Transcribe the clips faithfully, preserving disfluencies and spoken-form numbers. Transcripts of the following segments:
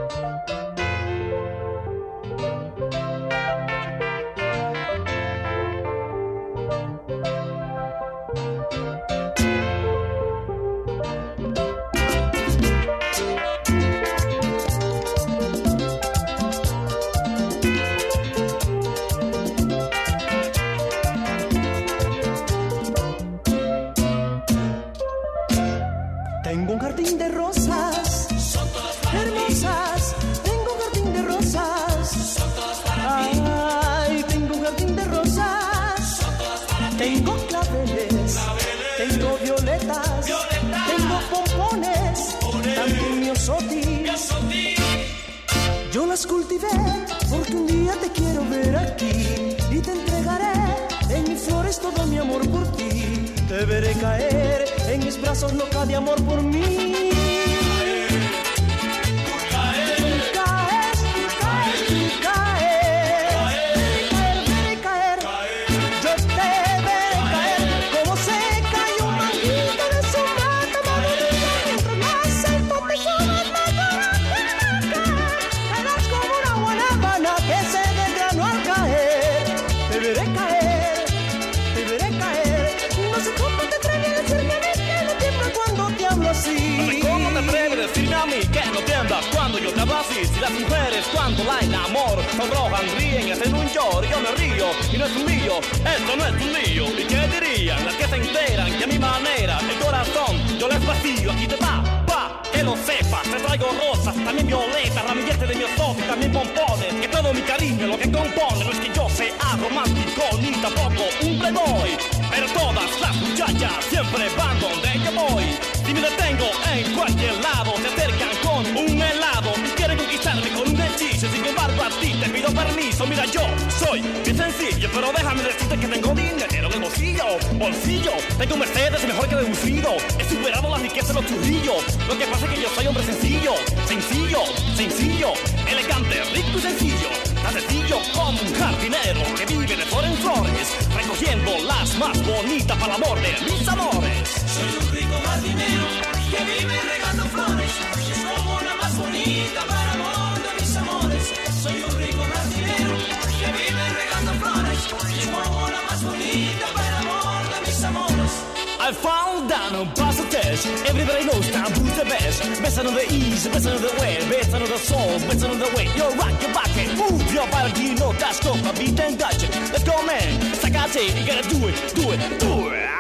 Tengo un jardín de rosas, son todas hermosas. Tengo un jardín de rosas, son todas para mí. Ay, tengo un jardín de rosas, son todas para tengo claveles, claveles, tengo violetas, violetas, tengo pompones, pompones, también miosotis, miosotis. Yo las cultivé porque un día te quiero ver aquí y te entregaré en mis flores todo mi amor por ti. Te veré caer en mis brazos loca de amor por mí. Tú caes, tú caes, tú caes, tú caes, caer, veré caer, yo te veré caer como se cayó un manguito de su mata madurita. Mientras más el pote sube, más caerás como una guanábana que se desgranó al caer. Te veré caer, te veré caer. No sé cómo te atreves a decirme a mí que no tiembla cuando te hablo así. No sé cómo te atreves a decirme a mí que no tiembla cuando yo te hablo así. Si las mujeres cuando la enamoro sonrojan, ríen y hacen un lloro y yo me río y no es un lío, esto no es un lío. ¿Y qué dirían las que se enteran que a mi manera el corazón yo les vacío? Aquí te va, va, que lo sepas. Te traigo rosas, también violetas, ramilletes de miosotis, también pompones. Que todo mi cariño lo que compone. No es que yo sea romántico ni tampoco un playboy, pero todas las muchachas siempre van donde yo voy. Si me detengo en cualquier lado, se acercan con un helado y quieren conquistarme con un hechizo. Sin embargo a ti te pido permiso. Mira, yo soy bien sencillo, pero déjame decirte que tengo dinero en el bolsillo. Bolsillo, tengo un Mercedes mejor que deducido. He superado la riqueza de los churrillos. Lo que pasa es que yo soy hombre sencillo. Sencillo, sencillo, elegante, rico y sencillo. Tan sencillo como un jardinero que vive de flor en flores, recogiendo las más bonitas para el amor de mis amores. Soy un rico jardinero que vive regando flores, y es como la más bonita para el amor de mis amores. Soy un rico jardinero que vive regando flores, y es como la más bonita para el amor de mis amores. I found down on Pasatesh. Everybody knows Tambu's the best. Best on the east, best on the west, best on the soul, best on the way. You rock your back and move your body, you know that's go. I beat and dodge it. Let's go, man. Sakate, you gotta do it, do it, do it.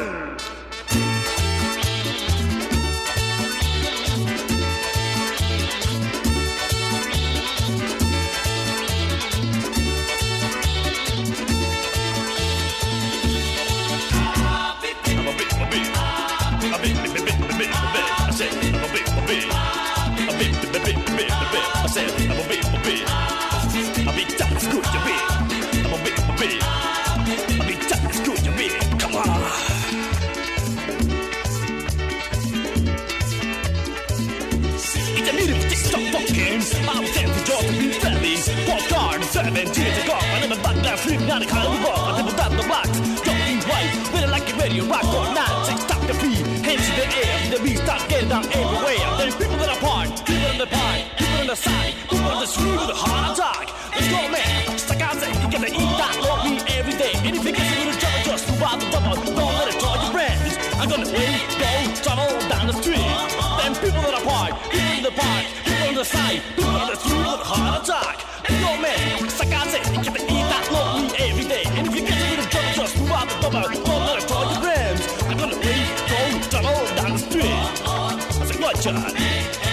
Seven years ago, I never back that flip, now the kind of rock, I never got the blocks, jumping white, feeling like a radio rock or not, say stop the beat, hands in the air, the beat start getting down everywhere, there's people that are part, people in the part, people on the side, people on the street with a heart attack, let's go man, just like I said, you gotta eat that, love me every day, and if you get a little trouble, just move out the double, don't let it draw your friends, I'm gonna wait, go, travel down the street, then people that are part, people in the park, people on the side, people on the street with a heart attack. Yo man, sacate, you gotta eat that love me every day. And if you get a little trouble, just move out the double, don't let it draw your friends. I'm gonna wait, go, travel down the street. I said, what, John?